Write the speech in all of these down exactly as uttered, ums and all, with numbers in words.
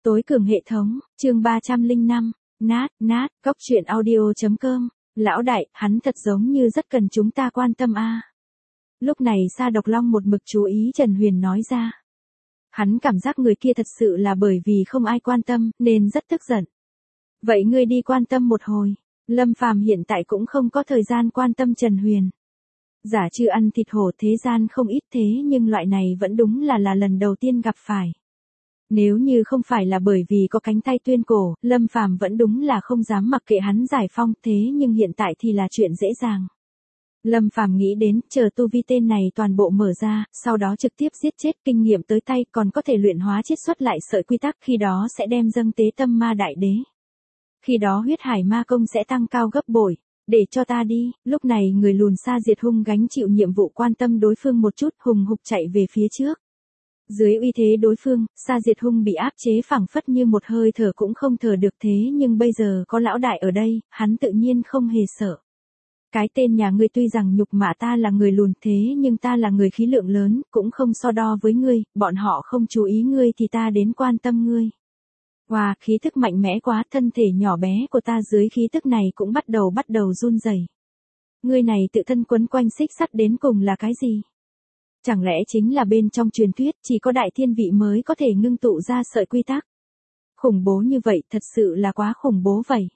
Tối cường hệ thống, chương ba trăm lẻ năm, nát, nát, góc truyện audio.com, lão đại, hắn thật giống như rất cần chúng ta quan tâm a. Lúc này Sa Độc Long một mực chú ý Trần Huyền nói ra. Hắn cảm giác người kia thật sự là bởi vì không ai quan tâm, nên rất tức giận. Vậy ngươi đi quan tâm một hồi. Lâm Phàm hiện tại cũng không có thời gian quan tâm Trần Huyền. Giả trừ ăn thịt hổ thế gian không ít thế nhưng loại này vẫn đúng là là lần đầu tiên gặp phải. Nếu như không phải là bởi vì có cánh tay tuyên cổ, Lâm Phàm vẫn đúng là không dám mặc kệ hắn giải phong, thế nhưng hiện tại thì là chuyện dễ dàng. Lâm Phàm nghĩ đến, chờ tu vi tên này toàn bộ mở ra, sau đó trực tiếp giết chết, kinh nghiệm tới tay, còn có thể luyện hóa chiết xuất lại sợi quy tắc, khi đó sẽ đem dâng tế tâm ma đại đế. Khi đó huyết hải ma công sẽ tăng cao gấp bội. Để cho ta đi. Lúc này người lùn Sa Diệt Hung gánh chịu nhiệm vụ quan tâm đối phương một chút, hùng hục chạy về phía trước. Dưới uy thế đối phương, Sa Diệt Hung bị áp chế phảng phất như một hơi thở cũng không thở được, thế nhưng bây giờ có lão đại ở đây, hắn tự nhiên không hề sợ. Cái tên nhà ngươi tuy rằng nhục mạ ta là người lùn, thế nhưng ta là người khí lượng lớn, cũng không so đo với ngươi, bọn họ không chú ý ngươi thì ta đến quan tâm ngươi. Wow, khí thức mạnh mẽ quá, thân thể nhỏ bé của ta dưới khí thức này cũng bắt đầu bắt đầu run rẩy. Ngươi này tự thân quấn quanh xích sắt đến cùng là cái gì? Chẳng lẽ chính là bên trong truyền thuyết chỉ có đại thiên vị mới có thể ngưng tụ ra sợi quy tắc? Khủng bố như vậy, thật sự là quá khủng bố vậy.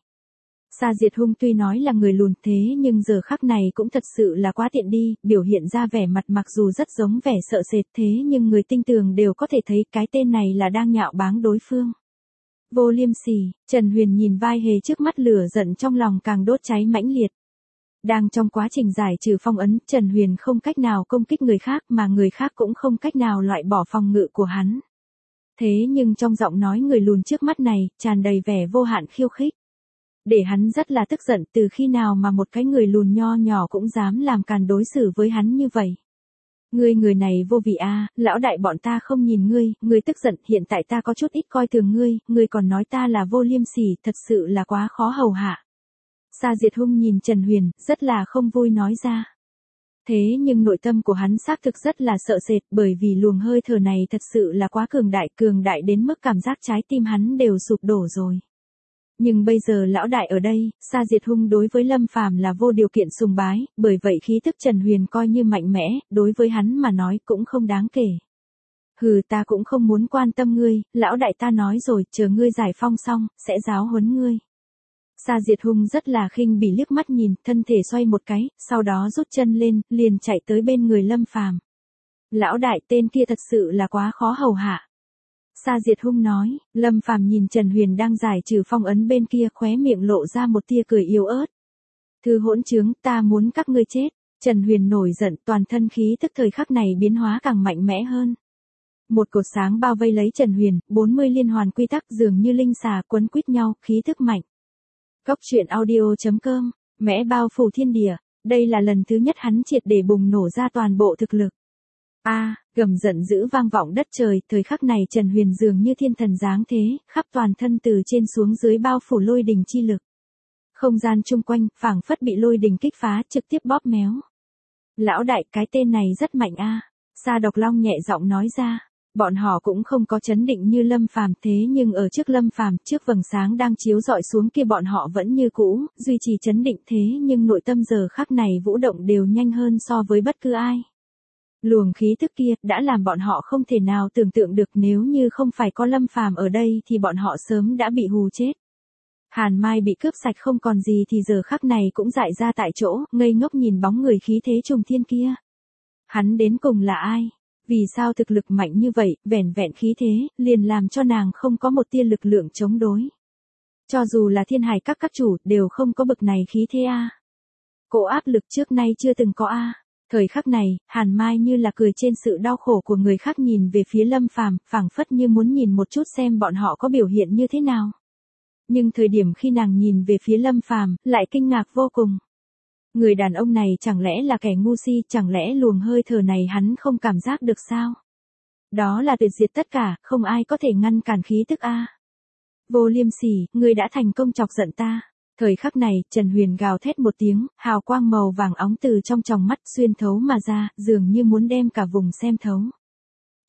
Sa Diệt Hung tuy nói là người lùn thế nhưng giờ khắc này cũng thật sự là quá tiện đi, biểu hiện ra vẻ mặt mặc dù rất giống vẻ sợ sệt thế nhưng người tinh tường đều có thể thấy cái tên này là đang nhạo báng đối phương. Vô liêm sỉ, Trần Huyền nhìn vai hề trước mắt, lửa giận trong lòng càng đốt cháy mãnh liệt. Đang trong quá trình giải trừ phong ấn, Trần Huyền không cách nào công kích người khác mà người khác cũng không cách nào loại bỏ phòng ngự của hắn. Thế nhưng trong giọng nói người lùn trước mắt này, tràn đầy vẻ vô hạn khiêu khích. Để hắn rất là tức giận, từ khi nào mà một cái người lùn nho nhỏ cũng dám làm càn đối xử với hắn như vậy. Ngươi người này vô vị a, lão đại bọn ta không nhìn ngươi, ngươi tức giận, hiện tại ta có chút ít coi thường ngươi, ngươi còn nói ta là vô liêm sỉ, thật sự là quá khó hầu hạ. Sa Diệt Hung nhìn Trần Huyền, rất là không vui nói ra. Thế nhưng nội tâm của hắn xác thực rất là sợ sệt, bởi vì luồng hơi thở này thật sự là quá cường đại, cường đại đến mức cảm giác trái tim hắn đều sụp đổ rồi. Nhưng bây giờ lão đại ở đây, Sa Diệt Hung đối với Lâm Phàm là vô điều kiện sùng bái, bởi vậy khí tức Trần Huyền coi như mạnh mẽ, đối với hắn mà nói cũng không đáng kể. Hừ, ta cũng không muốn quan tâm ngươi, lão đại ta nói rồi, chờ ngươi giải phong xong, sẽ giáo huấn ngươi. Sa Diệt Hung rất là khinh bỉ liếc mắt nhìn, thân thể xoay một cái, sau đó rút chân lên, liền chạy tới bên người Lâm Phàm. Lão đại, tên kia thật sự là quá khó hầu hạ. Sa Diệt Hung nói. Lâm Phàm nhìn Trần Huyền đang giải trừ phong ấn bên kia, khóe miệng lộ ra một tia cười yếu ớt. Thư hỗn trướng, ta muốn các ngươi chết. Trần Huyền nổi giận, toàn thân khí tức thời khắc này biến hóa càng mạnh mẽ hơn. Một cột sáng bao vây lấy Trần Huyền, bốn mươi liên hoàn quy tắc dường như linh xà quấn quýt nhau, khí thức mạnh. Góc truyện audio.com, mẽ bao phủ thiên địa, đây là lần thứ nhất hắn triệt để bùng nổ ra toàn bộ thực lực. A, à, gầm giận dữ vang vọng đất trời, thời khắc này Trần Huyền dường như thiên thần giáng thế, khắp toàn thân từ trên xuống dưới bao phủ lôi đình chi lực. Không gian chung quanh, phảng phất bị lôi đình kích phá, trực tiếp bóp méo. Lão đại, cái tên này rất mạnh a. À. Sa Độc Long nhẹ giọng nói ra. Bọn họ cũng không có chấn định như Lâm Phàm, thế nhưng ở trước Lâm Phàm, trước vầng sáng đang chiếu rọi xuống kia bọn họ vẫn như cũ, duy trì chấn định, thế nhưng nội tâm giờ khắc này vũ động đều nhanh hơn so với bất cứ ai. Luồng khí tức kia đã làm bọn họ không thể nào tưởng tượng được, nếu như không phải có Lâm Phàm ở đây thì bọn họ sớm đã bị hù chết. Hàn Mai bị cướp sạch không còn gì thì giờ khắc này cũng dại ra tại chỗ, ngây ngốc nhìn bóng người khí thế trùng thiên kia. Hắn đến cùng là ai? Vì sao thực lực mạnh như vậy, vẻn vẹn khí thế, liền làm cho nàng không có một tia lực lượng chống đối. Cho dù là thiên hải các các chủ, đều không có bực này khí thế a. À. Cỗ áp lực trước nay chưa từng có a. À. Thời khắc này, Hàn Mai như là cười trên sự đau khổ của người khác, nhìn về phía Lâm Phàm, phảng phất như muốn nhìn một chút xem bọn họ có biểu hiện như thế nào. Nhưng thời điểm khi nàng nhìn về phía Lâm Phàm, lại kinh ngạc vô cùng. Người đàn ông này chẳng lẽ là kẻ ngu si, chẳng lẽ luồng hơi thở này hắn không cảm giác được sao? Đó là tuyệt diệt tất cả, không ai có thể ngăn cản khí tức a. Vô liêm sỉ, ngươi đã thành công chọc giận ta. Thời khắc này, Trần Huyền gào thét một tiếng, hào quang màu vàng óng từ trong tròng mắt xuyên thấu mà ra, dường như muốn đem cả vùng xem thấu.